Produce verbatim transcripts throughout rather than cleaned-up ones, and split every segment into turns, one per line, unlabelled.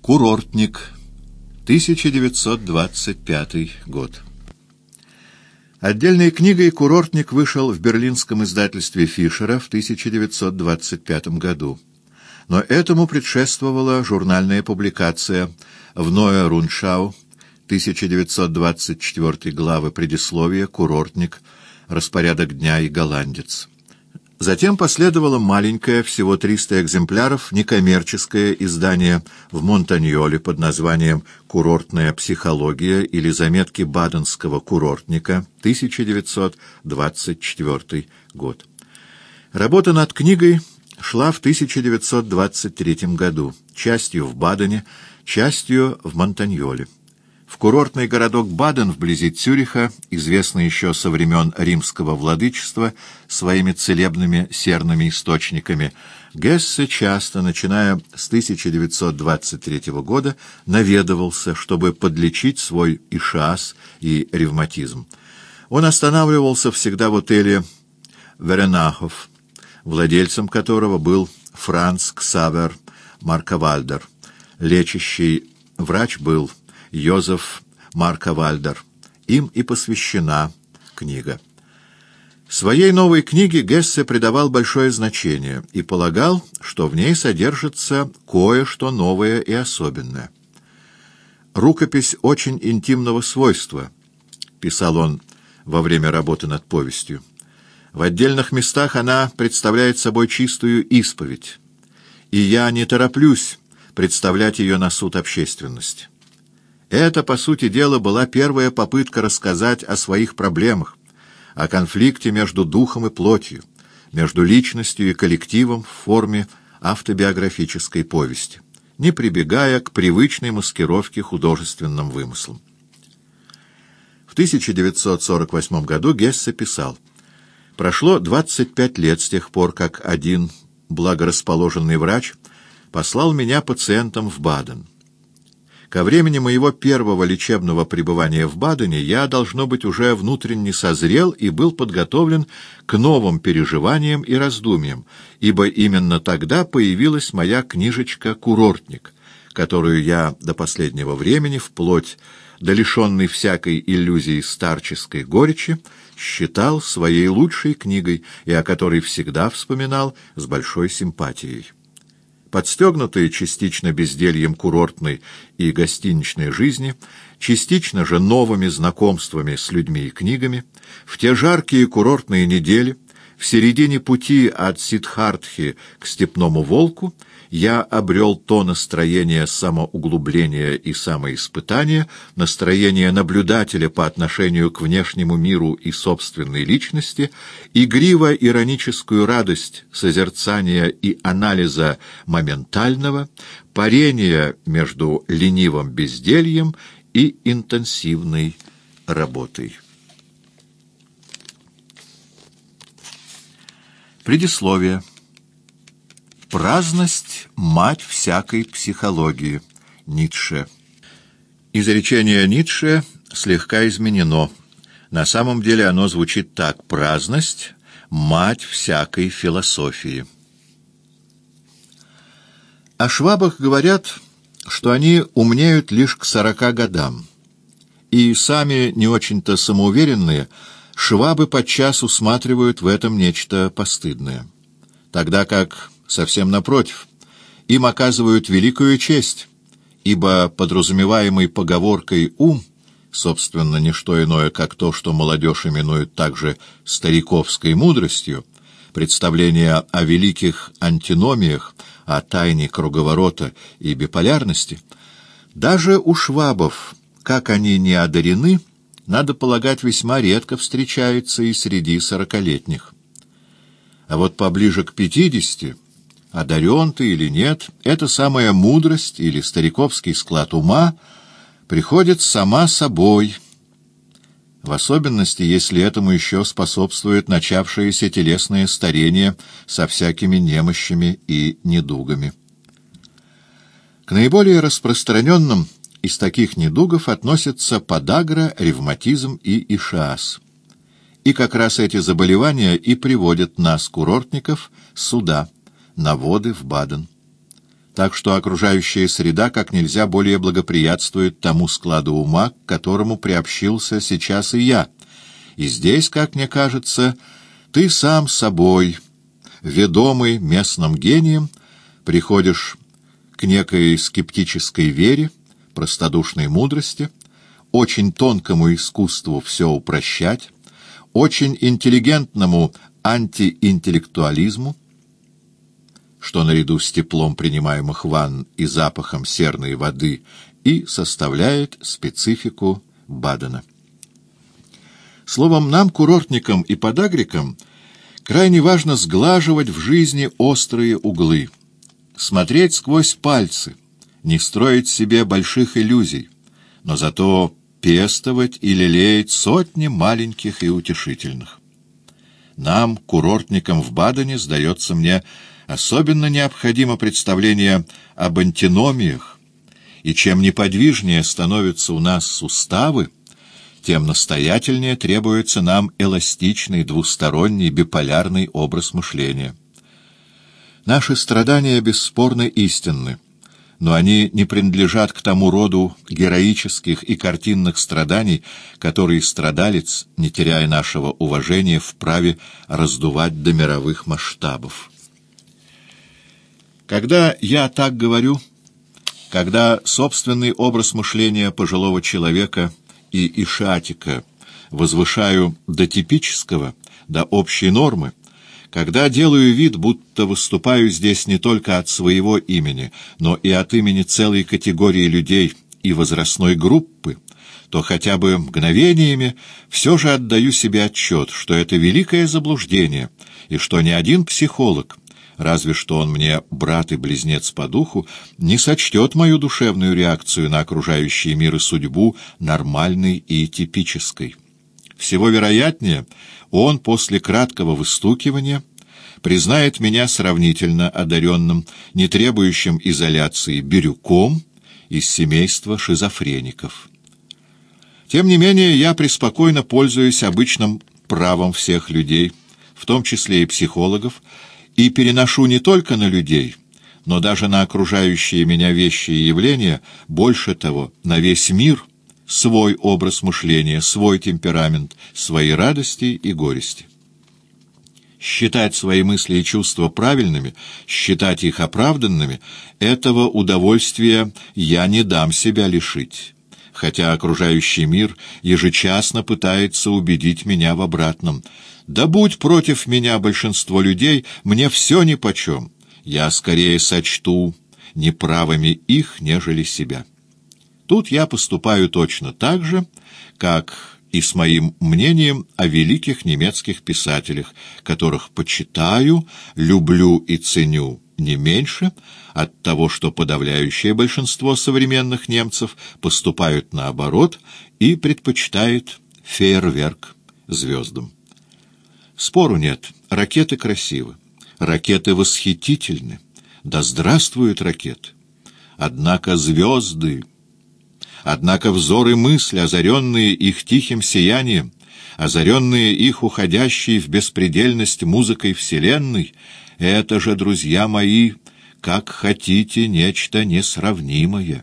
Курортник. тысяча девятьсот двадцать пятый год. Отдельной книгой «Курортник» вышел в берлинском издательстве Фишера в тысяча девятьсот двадцать пятом году. Но этому предшествовала журнальная публикация в Neue Rundschau, тысяча девятьсот двадцать четвёртый главы предисловия «Курортник. Распорядок дня и голландец». Затем последовало маленькое, всего триста экземпляров, некоммерческое издание в Монтаньоле под названием «Курортная психология» или «Заметки баденского курортника», тысяча девятьсот двадцать четвёртый год. Работа над книгой шла в тысяча девятьсот двадцать третьем году, частью в Бадене, частью в Монтаньоле. В курортный городок Баден вблизи Цюриха, известный еще со времен римского владычества своими целебными серными источниками, Гессе часто, начиная с тысяча девятьсот двадцать третьего года, наведывался, чтобы подлечить свой ишиаз и ревматизм. Он останавливался всегда в отеле Веренахов, владельцем которого был Франц Ксавер Марковальдер. Лечащий врач был Йозеф Марковальдер. Им и посвящена книга. Своей новой книге Гессе придавал большое значение и полагал, что в ней содержится кое-что новое и особенное. «Рукопись очень интимного свойства», — писал он во время работы над повестью. «В отдельных местах она представляет собой чистую исповедь, и я не тороплюсь представлять ее на суд общественности. Это, по сути дела, была первая попытка рассказать о своих проблемах, о конфликте между духом и плотью, между личностью и коллективом в форме автобиографической повести, не прибегая к привычной маскировке художественным вымыслом». В тысяча девятьсот сорок восьмом году Гессе писал: «Прошло двадцать пять лет с тех пор, как один благорасположенный врач послал меня пациентом в Баден. Ко времени моего первого лечебного пребывания в Бадене я, должно быть, уже внутренне созрел и был подготовлен к новым переживаниям и раздумьям, ибо именно тогда появилась моя книжечка «Курортник», которую я до последнего времени, вплоть до лишенной всякой иллюзии старческой горечи, считал своей лучшей книгой и о которой всегда вспоминал с большой симпатией. Подстегнутые частично бездельем курортной и гостиничной жизни, частично же новыми знакомствами с людьми и книгами, в те жаркие курортные недели, в середине пути от Сиддхартхи к Степному Волку, я обрел то настроение самоуглубления и самоиспытания, настроение наблюдателя по отношению к внешнему миру и собственной личности, игриво-ироническую радость созерцания и анализа моментального, парения между ленивым бездельем и интенсивной работой. Предисловие. Праздность — мать всякой психологии. Ницше. Изречение Ницше слегка изменено. На самом деле оно звучит так: праздность — мать всякой философии. О швабах говорят, что они умнеют лишь к сорока годам. И сами не очень-то самоуверенные швабы подчас усматривают в этом нечто постыдное. Тогда как, совсем напротив, им оказывают великую честь, ибо подразумеваемый поговоркой «ум» собственно не что иное, как то, что молодежь именует также стариковской мудростью, представление о великих антиномиях, о тайне круговорота и биполярности, даже у швабов, как они не одарены, надо полагать, весьма редко встречается и среди сорокалетних. А вот поближе к пятидесяти, одарен ты или нет, эта самая мудрость или стариковский склад ума приходит сама собой, в особенности, если этому еще способствует начавшееся телесное старение со всякими немощами и недугами. К наиболее распространенным из таких недугов относятся подагра, ревматизм и ишиаз. И как раз эти заболевания и приводят нас, курортников, сюда, на воды в Баден. так что окружающая среда как нельзя более благоприятствует тому складу ума, к которому приобщился сейчас и я. И здесь, как мне кажется, ты сам собой, ведомый местным гением, приходишь к некой скептической вере, простодушной мудрости, очень тонкому искусству все упрощать, очень интеллигентному антиинтеллектуализму, что наряду с теплом принимаемых ванн и запахом серной воды и составляет специфику Бадена. Словом, нам, курортникам и подагрикам, крайне важно сглаживать в жизни острые углы, смотреть сквозь пальцы, не строить себе больших иллюзий, но зато пестовать и лелеять сотни маленьких и утешительных. Нам, курортникам в Бадене, сдается мне, особенно необходимо представление об антиномиях, и чем неподвижнее становятся у нас суставы, тем настоятельнее требуется нам эластичный, двусторонний, биполярный образ мышления. Наши страдания бесспорно истинны, но они не принадлежат к тому роду героических и картинных страданий, которые страдалец, не теряя нашего уважения, вправе раздувать до мировых масштабов. Когда я так говорю, когда собственный образ мышления пожилого человека и ишиатика возвышаю до типического, до общей нормы, когда делаю вид, будто выступаю здесь не только от своего имени, но и от имени целой категории людей и возрастной группы, то хотя бы мгновениями все же отдаю себе отчет, что это великое заблуждение, и что ни один психолог, разве что он мне брат и близнец по духу, не сочтет мою душевную реакцию на окружающий мир и судьбу нормальной и типической. Всего вероятнее, он после краткого выстукивания признает меня сравнительно одаренным, не требующим изоляции бирюком из семейства шизофреников. Тем не менее, я преспокойно пользуюсь обычным правом всех людей, в том числе и психологов, и переношу не только на людей, но даже на окружающие меня вещи и явления, больше того, на весь мир, свой образ мышления, свой темперамент, свои радости и горести. Считать свои мысли и чувства правильными, считать их оправданными — этого удовольствия я не дам себя лишить, хотя окружающий мир ежечасно пытается убедить меня в обратном. Да будь против меня большинство людей, мне все нипочем, я скорее сочту неправыми их, нежели себя. Тут я поступаю точно так же, как и с моим мнением о великих немецких писателях, которых почитаю, люблю и ценю не меньше от того, что подавляющее большинство современных немцев поступают наоборот и предпочитают фейерверк звездам. Спору нет, ракеты красивы, ракеты восхитительны, да здравствуют ракеты. Однако звезды, однако взоры мысли, озаренные их тихим сиянием, озаренные их уходящей в беспредельность музыкой вселенной, это же, друзья мои, как хотите, нечто несравнимое.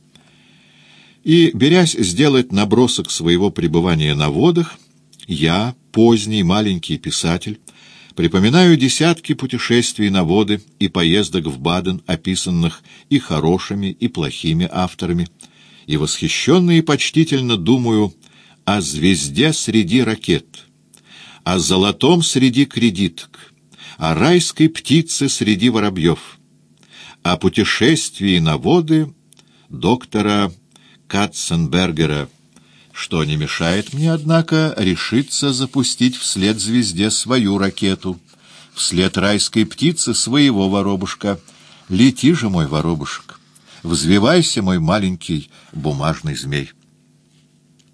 И, берясь сделать набросок своего пребывания на водах, я, поздний маленький писатель, припоминаю десятки путешествий на воды и поездок в Баден, описанных и хорошими, и плохими авторами, и восхищенно и почтительно думаю о звезде среди ракет, о золотом среди кредиток, о райской птице среди воробьев, о путешествии на воды доктора Катценбергера, что не мешает мне, однако, решиться запустить вслед звезде свою ракету, вслед райской птице своего воробушка. Лети же, мой воробушек, взвивайся, мой маленький бумажный змей.